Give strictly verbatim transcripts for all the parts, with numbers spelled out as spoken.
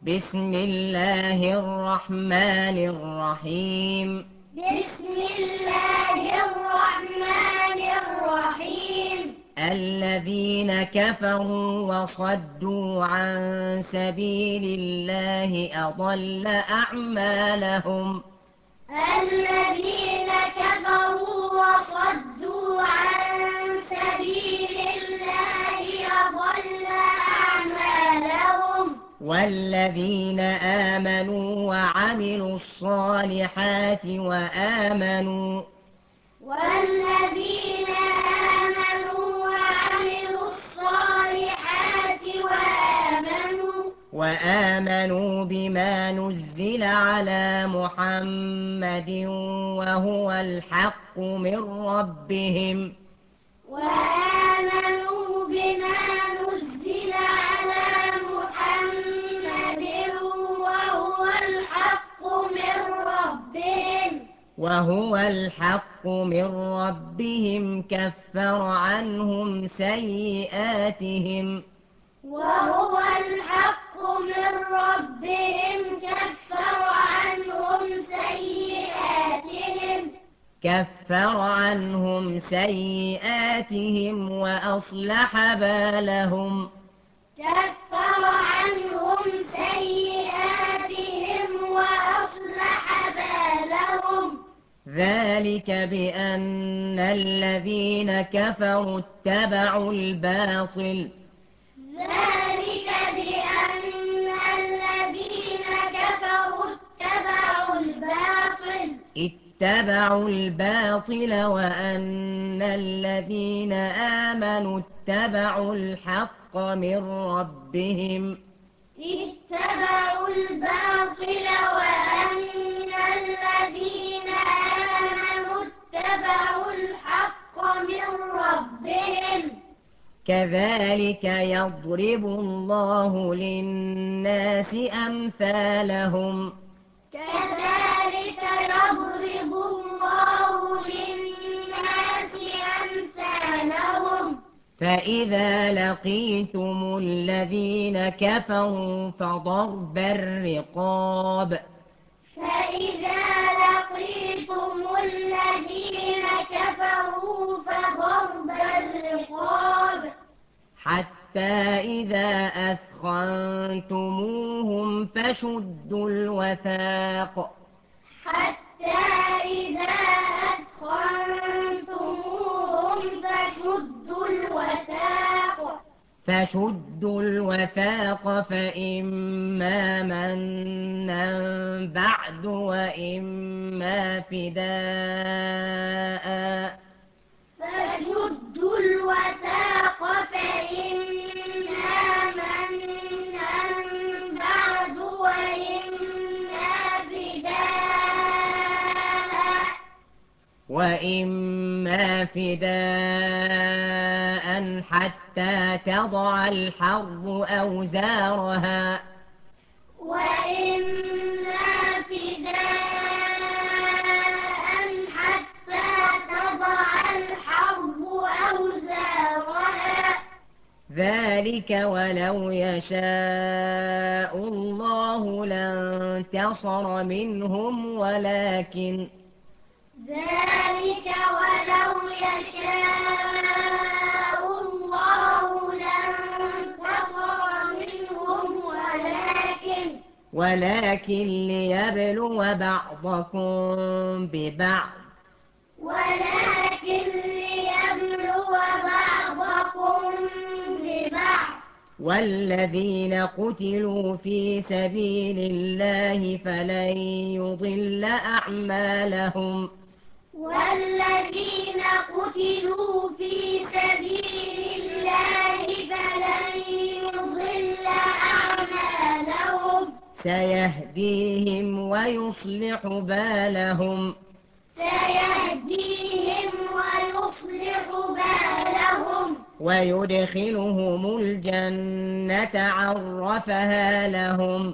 بسم الله الرحمن الرحيم بسم الله الرحمن الرحيم الذين كفروا وصدوا عن سبيل الله أضل أعمالهم الذين كفروا وصدوا عن سبيل الله أضل أعمالهم والذين آمنوا وعملوا الصالحات وآمنوا والذين آمنوا وعملوا الصالحات وآمنوا وآمنوا بما نزل على محمد وهو الحق من ربهم وآمنوا بما نزل على محمد وهو الحق من ربهم وهو الحق من ربهم كفر عنهم سيئاتهم وهو الحق من ربهم كفر عنهم سيئاتهم كفر عنهم سيئاتهم وأصلح بالهم كفر عنهم سيئاتهم وأصلح بالهم ذلك بأن الذين كفروا اتبعوا الباطل ذلك بأن الذين كفروا اتبعوا الباطل اتبعوا الباطل وأن الذين آمنوا اتبعوا الحق من ربهم اتبعوا الباطل وأن الذين آمنوا اتبعوا الحق من ربهم كذلك يضرب الله للناس أمثالهم كذلك يضرب الله للناس أمثالهم فإذا لقيتم الذين كفروا فضرب الرقاب فإذا لقيتم الذين كفروا فضرب الرقاب حتى إذا أثخنتموهم فشدوا الوثاق حتى إذا أثخنتموهم فشدوا الوثاق فشدوا الوثاق فإما منا بعد وإما فداء فشدوا الوثاق فإما منا بعد وإما فداء وإما فداء حتى تضع الحرب أوزارها وإما فداء حتى تضع الحرب أوزارها ذلك ولو يشاء الله لانتصر منهم ولكن ذلك ولو يشاء الله لانتصر منهم ولكن ولكن ليبلو بعضكم ببعض ولكن ليبلو بعضكم ببعض والذين قتلوا في سبيل الله فلن يضل أعمالهم والذين قتلوا في سبيل الله فلن يضل أعمالهم سيهديهم ويصلح بالهم سيهديهم ويصلح بالهم ويدخلهم الجنة عرفها لهم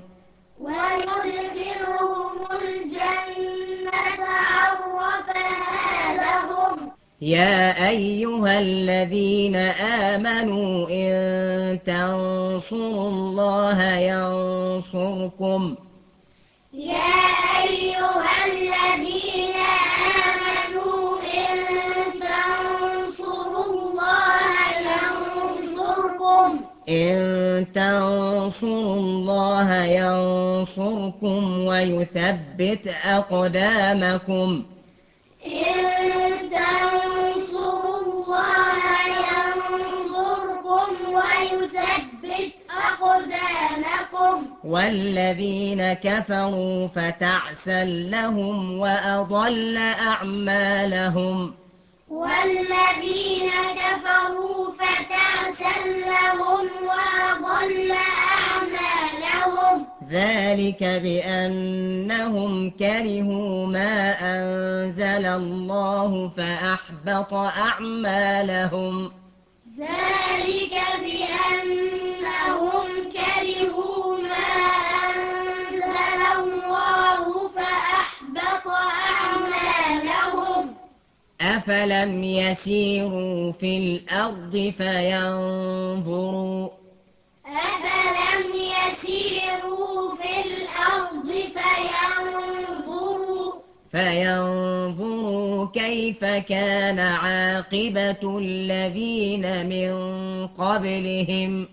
ويدخلهم الجنة عرفها لهم يا أيها الذين آمنوا إن تنصروا الله ينصركم يا أيها الذين آمنوا إن تنصروا الله ينصركم إن تنصروا الله ينصركم ويثبت أقدامكم إن تنصروا الله ينصركم ويثبت أقدامكم والذين كفروا فتعسا لهم وأضل أعمالهم والذين كفروا فتعسا لهم وأضل أعمالهم ذلك بأنهم كرهوا ما أنزل الله فأحبط أعمالهم ذلك بأنهم كرهوا ما أنزل الله فأحبط أعمالهم أفلم يسيروا في الأرض فينظروا أفلم يسيروا في الأرض فينظروا فينظروا كيف كان عاقبة الذين من قبلهم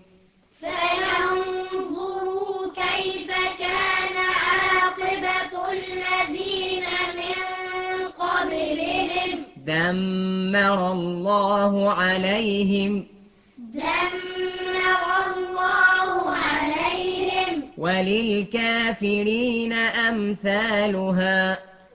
فينظروا كيف كان عاقبة الذين من قبلهم دمر الله عليهم دمر الله عليهم وللكافرين أمثالها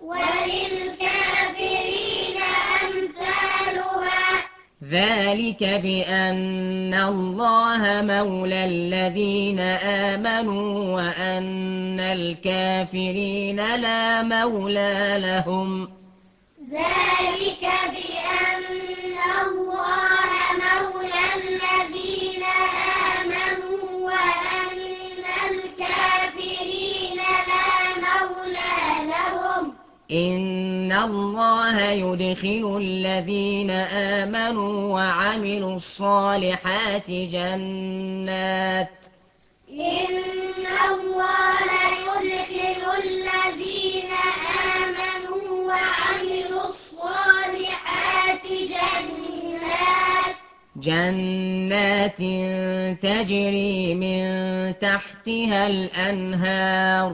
وللكافرين أمثالها ذلك بأن الله مولى الذين آمنوا وأن الكافرين لا مولى لهم ذلك بأن الله مولى الذين آمنوا وأن الكافرين لا مولى لهم إن الله يدخل الذين آمنوا وعملوا الصالحات جنات إن الله يدخل الذين آمنوا وعملوا الصالحات جنات جنات تجري من تحتها الأنهار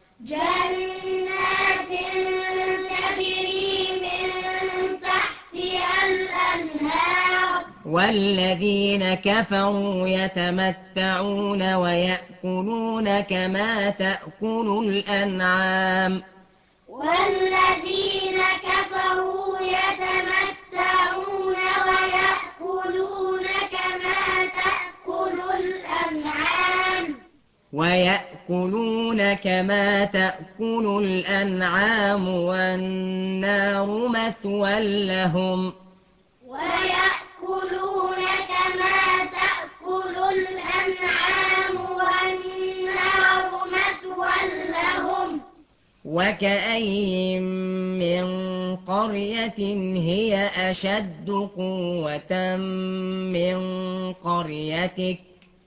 جنات تجري من تحتها الأنهار والذين كفروا يتمتعون ويأكلون كما تأكل الأنعام والذين كفروا يتمتعون ويأكلون كما تأكل الأنعام ويأكلون كما تأكل الأنعام والنار مثوى لهم ويأكلون كما تأكل الأنعام والنار مثوى لهم وكأين من قرية هي أشد قوة من قريتك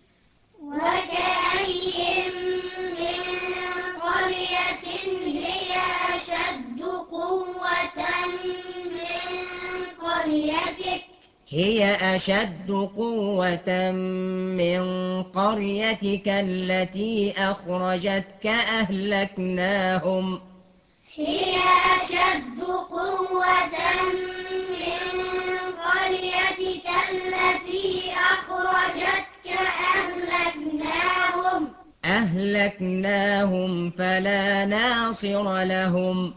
وكأين من قرية هي أشد قوة من قريتك هي أشد قوة من قريتك التي أخرجتك أهلكناهم هي أشد قوة من قريتك التي أخرجتك أهلكناهم أهلكناهم فلا ناصر لهم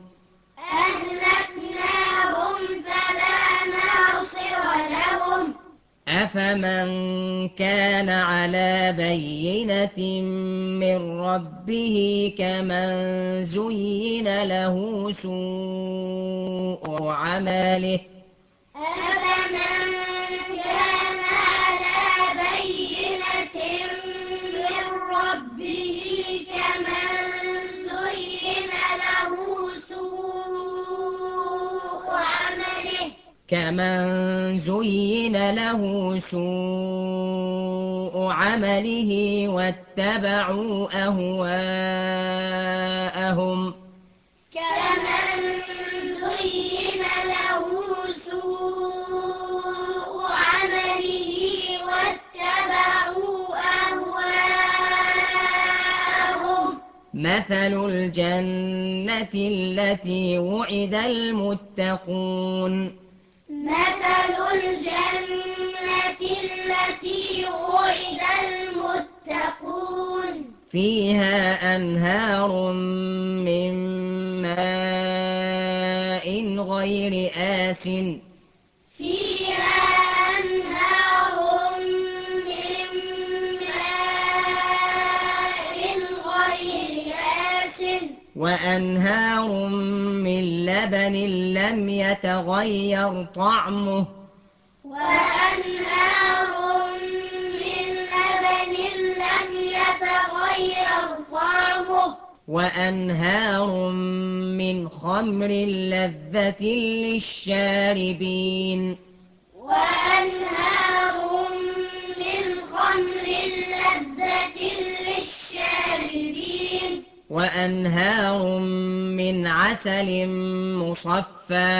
أهلكناهم فلا ناصر لهم أفمن كان على بينة من ربه كمن زين له سوء عمله أفمن كان على بينة من ربه كمن زين له سوء عمله كمن زين له سوء عمله واتبعوا أهواءهم كمن زين له سوء عمله واتبعوا أهواءهم مثل الجنة التي وعد المتقون مثل الجنة التي وعد المتقون فيها أنهار من ماء غير آسٍ فيها أنهار من ماء غير آسن وأنهار من لبن لم يتغير طعمه وأنهار من لبن لم يتغير طعمه وأنهار من خمر لذة للشاربين وأنهار من خمر لذة للشاربين وأنهار من عسل مصفى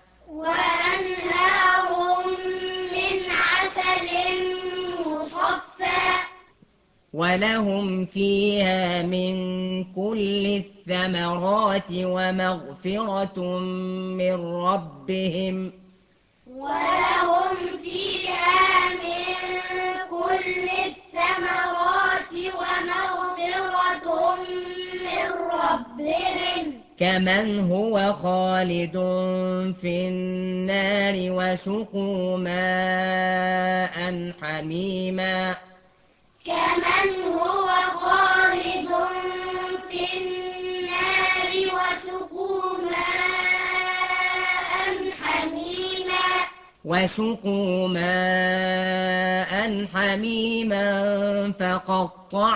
وأنهار من عسل مصفى ولهم فيها من كل الثمرات ومغفرة من ربهم ولهم فيها من كل الثمرات ومغفرة من ربهم كمن هو خالد في النار وسقوا ماء حميما كمن هو خالد في النار وسقوا ماء حميما وسقوا ماء حميما فقطع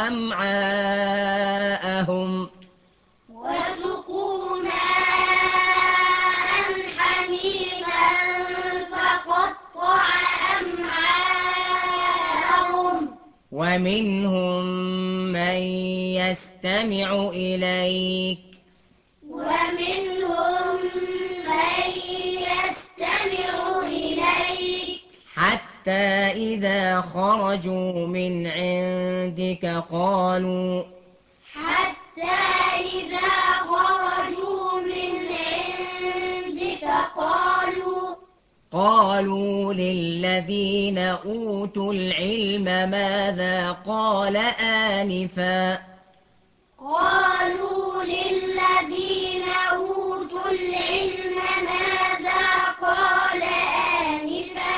أمعاءهم وسقوا ماء حميما فقطع أمعاءهم ومنهم من يستمع إليك ومنهم من يستمع إليك حتى إذا خرجوا من عندك قالوا حتى إذا خرجوا من عندك قالوا قالوا للذين أوتوا العلم ماذا قال آنفا قالوا للذين أوتوا العلم ماذا قال آنفا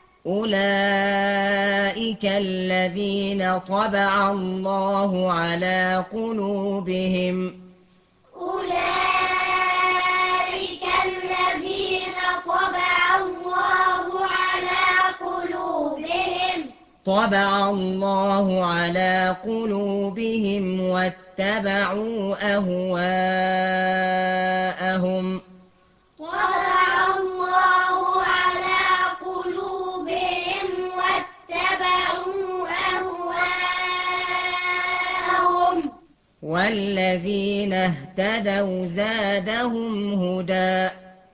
أولئك الذين طبع الله على قلوبهم أولئك الذين طبع الله على قلوبهم طبع الله على قلوبهم واتبعوا أهواءهم طبع الله على قلوبهم واتبعوا أهواءهم والذين اهتدوا زادهم هدى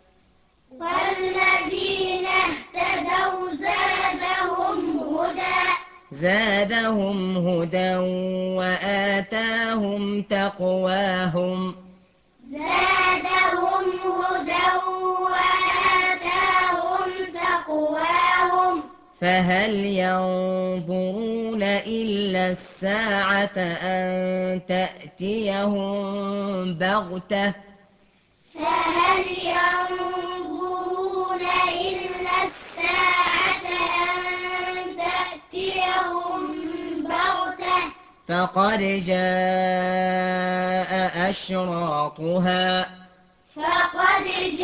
والذين اهتدوا زادهم هدى زادهم هدى وآتاهم تقواهم زادهم هدى وآتاهم تقواهم فهل ينظرون إلا الساعة أن تأتيهم بغتة فهل ينظرون إلا الساعة أن تأتيهم بغتة فقد جاء أشراطها فقد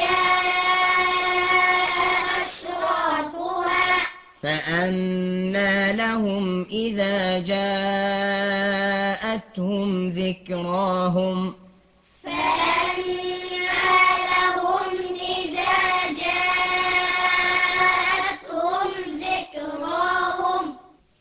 جاء أشراطها فأنى لهم إذا جاءتهم ذكراهم فأنى لهم إذا جاءتهم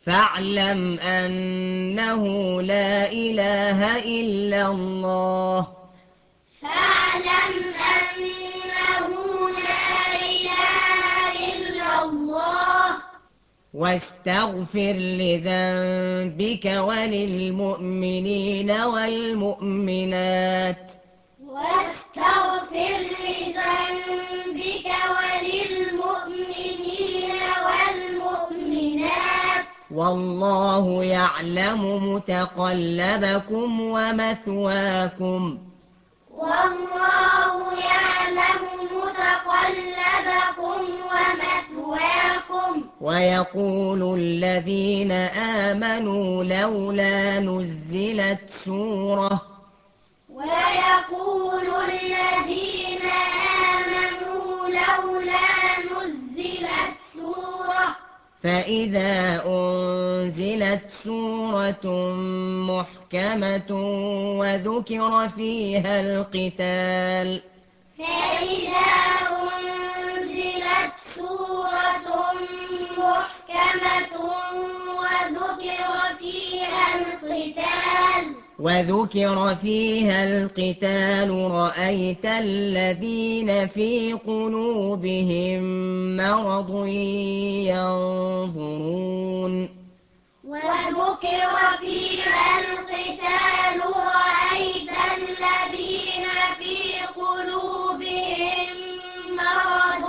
فاعلم أنه لا إله إلا الله فاعلم أنه لا إله إلا الله واستغفر لذنبك وللمؤمنين والمؤمنات واستغفر لذنبك وللمؤمنين والمؤمنات والله يعلم متقلبكم ومثواكم والله يعلم متقلبكم ومثواكم ويقول الذين آمنوا لولا نزلت سورة ويقول الذين آمنوا لولا نزلت سورة فإذا أنزلت سورة محكمة وذكر فيها القتال فإذا أنزلت سورة محكمة وذكر فيها القتال وذكر فيها القتال رأيت الذين في قلوبهم مرض ينظرون وذكر فيها القتال رأيت الذين في قلوبهم مرض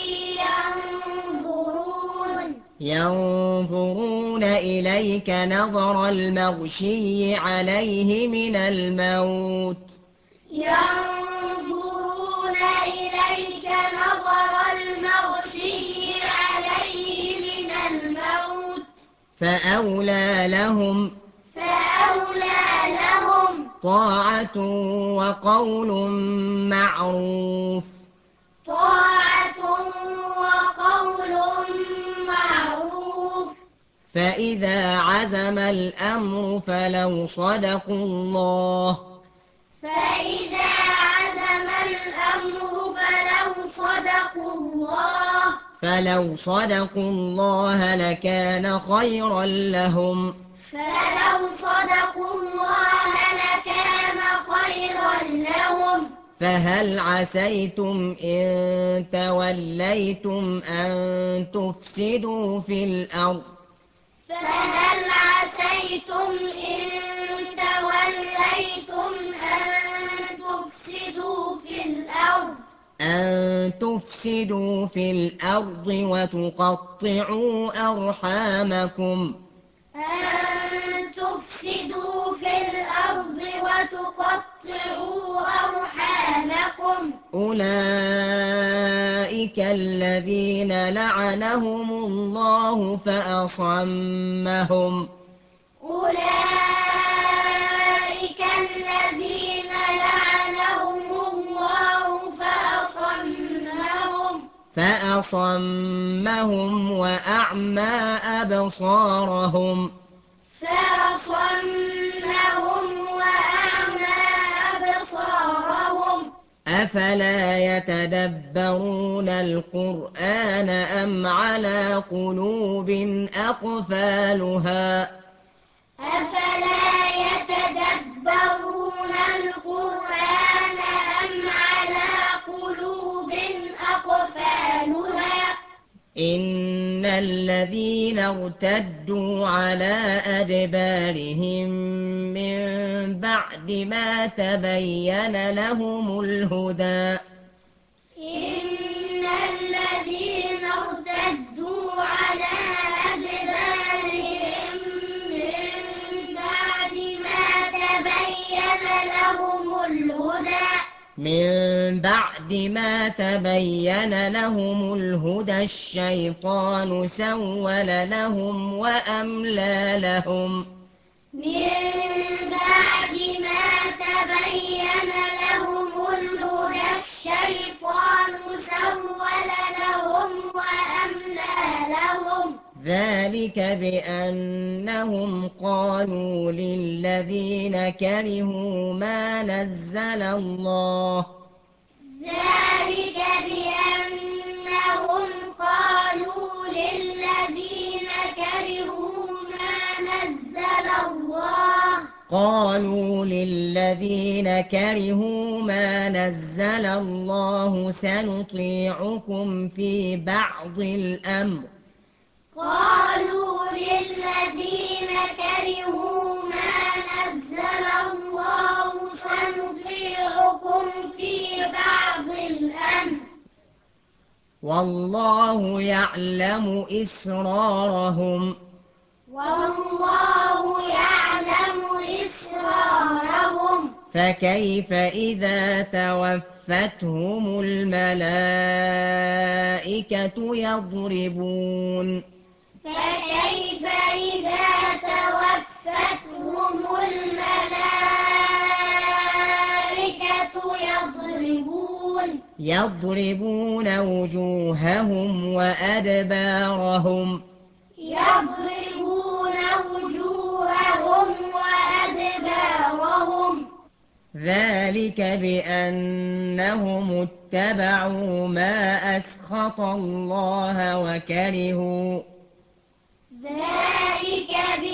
ينظرون ينظرون إليك نظر المغشي عليه من الموت ينظرون إليك نظر المغشي عليه من الموت فأولى لهم فأولى لهم طاعة وقول معروف طاعة وقول معروف فإذا عزم الأمر فلو صدقوا الله فإذا عزم الأمر فلو صدقوا الله فلو صدقوا الله لكان خيرا لهم فلو صدقوا الله لكان خيرا لهم فهل عسيتم إن توليتم أن تفسدوا في الأرض فهل عسيتم إن توليتم أن تفسدوا في الأرض أن تفسدوا في الأرض وتقطعوا أرحامكم أن تفسدوا في الأرض وتقطعوا أرحامكم أولئك الذين لعنهم الله فأصمهم أولئك الذين لعنهم الله فأصمهم فأصمهم وأعمى أبصارهم فأصمهم وأعمى أبصارهم أفلا يتدبرون القرآن أم على قلوب أقفالها أفلا يتدبرون القرآن أم على قلوب أقفالها إن الذين ارتدوا على أدبارهم من بعد ما تبين لهم الهدى إن الذين ارتدوا على أدبارهم من بعد ما تبين لهم الهدى من بعد ما تبين لهم الهدى الشيطان سول لهم وأملى لهم من بعد ما تبين لهم الهدى الشيطان سول لهم وأملى لهم ذلك بأنهم قالوا للذين كرهوا ما نزل الله ذلك بأنهم قالوا للذين كرهوا نزل الله قالوا للذين كرهوا ما نزل الله سنطيعكم في بعض الأمر قالوا للذين كرهوا ما نزل الله سنطيعكم في بعض الأمر والله يعلم إسرارهم والله يعلم إسرارهم فكيف إذا توفتهم الملائكة يضربون فكيف إذا توفتهم الملائكة يضربون يضربون وجوههم وأدبارهم يضربون وجوههم وأدبارهم ذلك بأنهم اتبعوا ما أسخط الله وكرهوا ذلك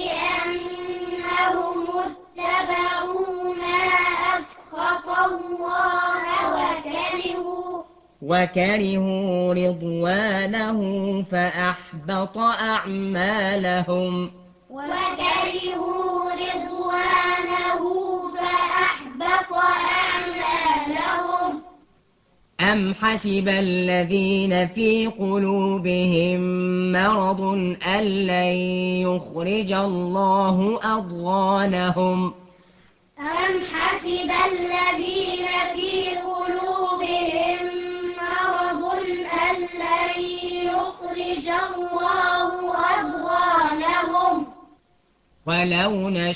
بأنهم اتبعوا ما أسخط الله وكرهوا وكرهوا رضوانه فأحبط أعمالهم وكرهوا رضوانه فأحبط أعمالهم أم حسب الذين في قلوبهم مرض أن لن يخرج الله أضغانهم أم حسب الذين في قلوبهم مرض أن لن يخرج الله أضغانهم ولو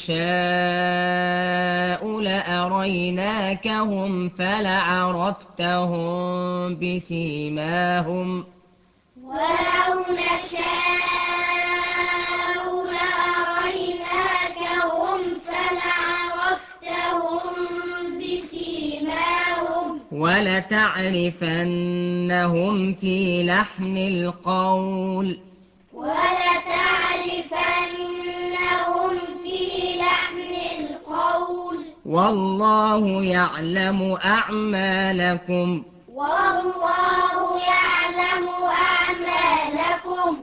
نشاء لأريناكهم فلعرفتهم بسيماهم ولو نشاء لأريناكهم فلعرفتهم بسيماهم ولتعرفنهم في لحن القول ولتعرفنهم في لحن القول والله يعلم أعمالكم والله يعلم أعمالكم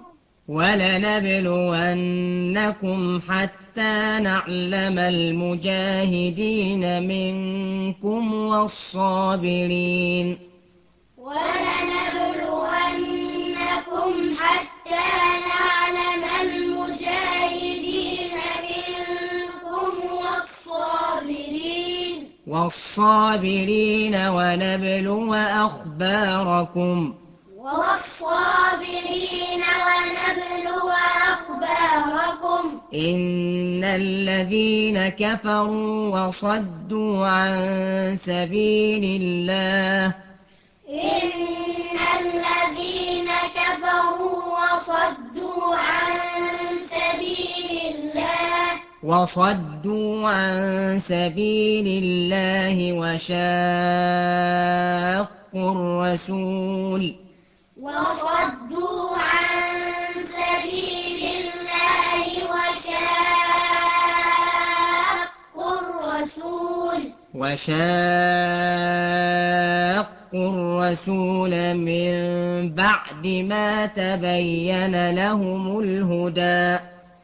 ولنبلونكم حتى نعلم المجاهدين منكم والصابرين ولنبلونكم حتى نعلم المجاهدين منكم والصابرين والصابرين ونبلو أخباركم والصابرين ونبلو أخباركم إن الذين كفروا وصدوا عن سبيل الله إن الذين كفروا وصدوا عن سبيل الله وصدوا عن سبيل الله وشاقوا الرسول وصدوا عن سبيل الله وشاقوا الرسول وشاقوا الرسول من بعد ما تبين لهم الهدى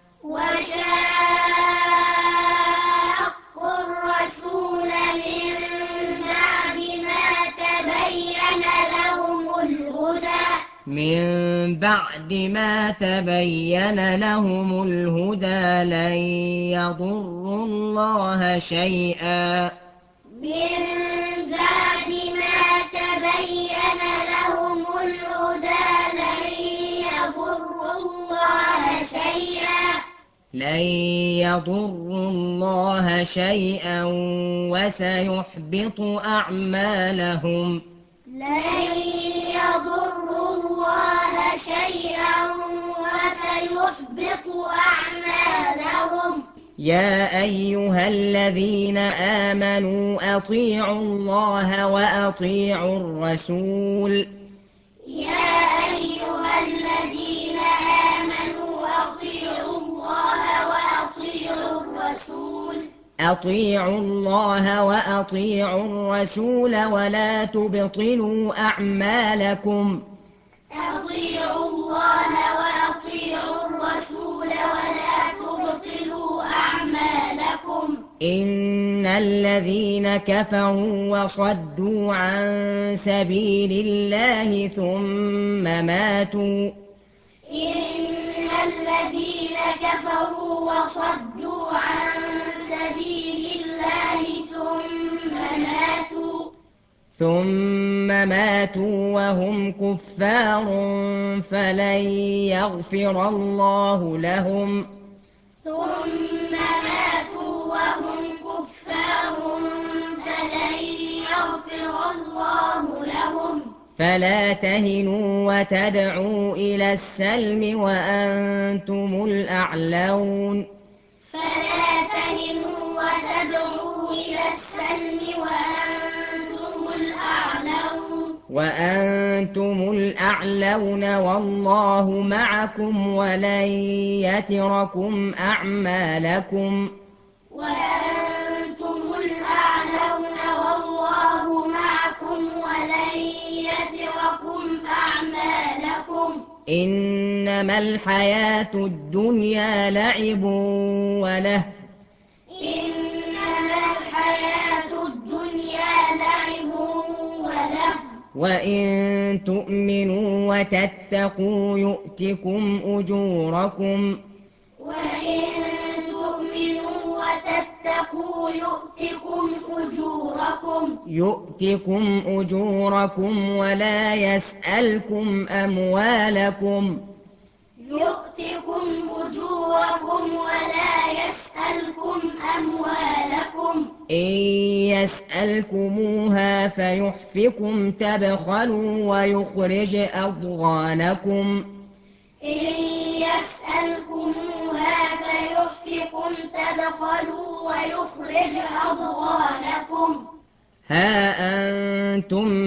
وشاقوا الرسول من بعد ما تبين لهم الهدى من بعد ما تبين لهم الهدى لن يضروا الله شيئا من بعد ما تبين لهم الهدى لن يضروا الله شيئا لن يضروا الله شيئا وسيحبط أعمالهم لن يضروا الله شيئا وسيحبط أعمالهم يا أيها الذين آمنوا أطيعوا الله وأطيعوا الرسول يا أيها الذين آمنوا أطيعوا الله وأطيعوا أطيعوا الله وأطيعوا الرسول ولا تبطلوا أعمالكم أطيعوا الله وأطيعوا الرسول ولا تبطلوا أعمالكم إن الذين كفروا وصدوا عن سبيل الله ثم ماتوا إن الذين كفروا وصدوا عن سبيل الله ثم ماتوا ثم ماتوا وهم كفار فلن يغفر الله لهم ثم ماتوا وهم كفار فلن يغفر الله لهم فلا تهنوا وتدعوا إلى السلم وأنتم الأعلون فلا تهنوا وتدعوا إلى السلم وأنتم الأعلون وأنتم الأعلون والله معكم ولن يتركم أعمالكم وأنتم الأعلون والله معكم ولن يتركم أعمالكم إنما الحياة الدنيا لعب وله إنما الحياة الدنيا لعب وله وإن تؤمنوا وتتقوا يؤتكم أجوركم وإن تؤمنوا وتتقوا يؤتكم أجوركم يؤتكم أجوركم ولا يسألكم أموالكم يؤتكم أجوركم ولا يسألكم أموالكم إن يسألكموها فيحفكم تبخلوا ويخرج أضغانكم إن يسألكموها فيحفكم تبخلوا ويخرج أضغانكم ها أنتم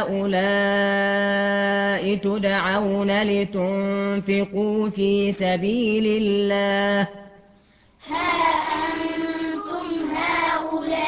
هؤلاء تدعون لتنفقوا في سبيل الله ها أنتم هؤلاء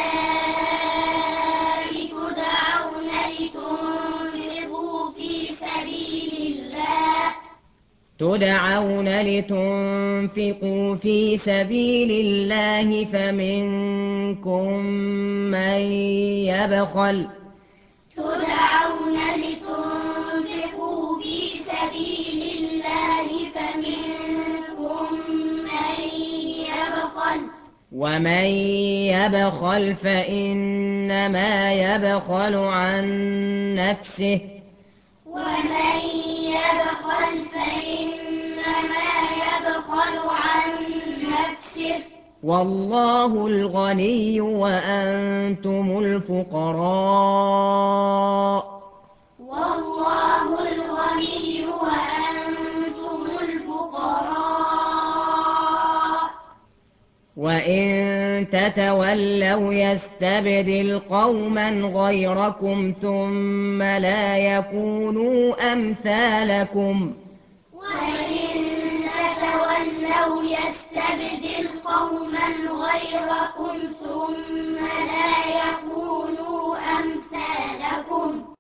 تدعون لتنفقوا في سبيل الله تدعون لتنفقوا في سبيل الله فمنكم من يبخل تدعون لتنفقوا في سبيل الله فمنكم من يبخل ومن يبخل فإنما يبخل عن نفسه ومن يبخل فإنما يبخل عن نفسه والله الغني وأنتم الفقراء والله الغني وأنتم الفقراء وإن تتولوا يستبدل قوما غيركم ثم لا يكونوا أمثالكم وإن تتولوا يستبدل قوما غيركم ثم لا يكونوا أمثالكم